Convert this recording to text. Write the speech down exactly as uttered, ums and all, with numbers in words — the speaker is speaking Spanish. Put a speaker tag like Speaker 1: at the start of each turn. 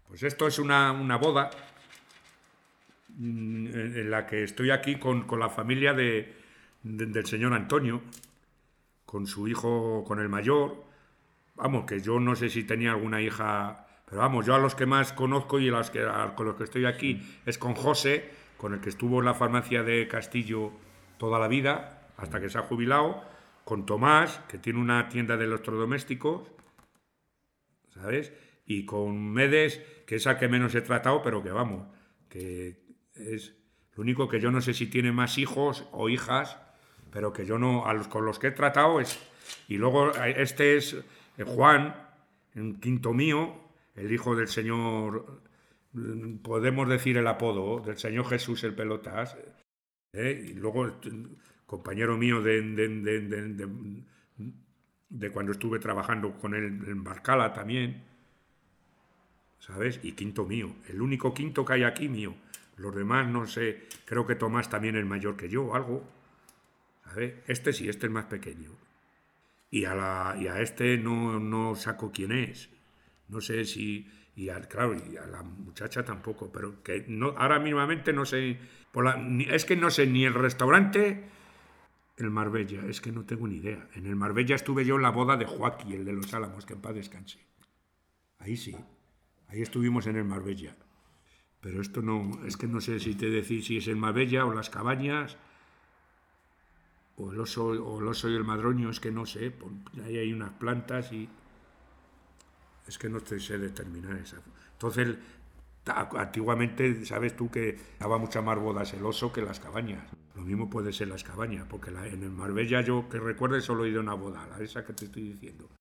Speaker 1: Pues esto es una, una boda mm, en, en la que estoy aquí con, con la familia de, de- del señor Antonio, con su hijo, con el mayor. Vamos, que yo no sé si tenía alguna hija, pero vamos, yo a los que más conozco y a los que, a- con los que estoy aquí es con José, con el que estuvo en la farmacia de Castillo toda la vida, hasta que se ha jubilado, con Tomás, que tiene una tienda de electrodomésticos, ¿sabes? Y con Medes, que es al que menos he tratado, pero que vamos, que es lo único que yo no sé si tiene más hijos o hijas, pero que yo no, a los con los que he tratado es. Y luego eh, este es eh, Juan, un quinto mío, el hijo del señor, mm, podemos decir el apodo, del señor Jesús el Pelotas, ¿eh? Y luego eh, compañero mío de, de, de, de, de, de cuando estuve trabajando con él en Barcala también, ¿sabes? Y quinto mío, el único quinto que hay aquí mío. Los demás no sé, creo que Tomás también es mayor que yo o algo, ¿sabes? Este sí, este es más pequeño. Y a, la, y a este no, no saco quién es. No sé si. Y a, claro, y a la muchacha tampoco, pero que no, ahora mismamente no sé. Por la, ni, es que no sé ni el restaurante, el Marbella, es que no tengo ni idea. En el Marbella estuve yo en la boda de Joaquín, el de los Álamos, que en paz descanse. Ahí sí, ahí estuvimos en el Marbella. Pero esto no, es que no sé si te decir si es el Marbella o las Cabañas o el oso, o el oso y el madroño, es que no sé. Ahí hay unas plantas y es que no te sé determinar esa. Entonces, antiguamente, sabes tú que daba muchas más bodas el oso que las cabañas. Lo mismo puede ser las cabañas, porque la, en el Marbella yo que recuerde solo he ido a una boda, la esa que te estoy diciendo.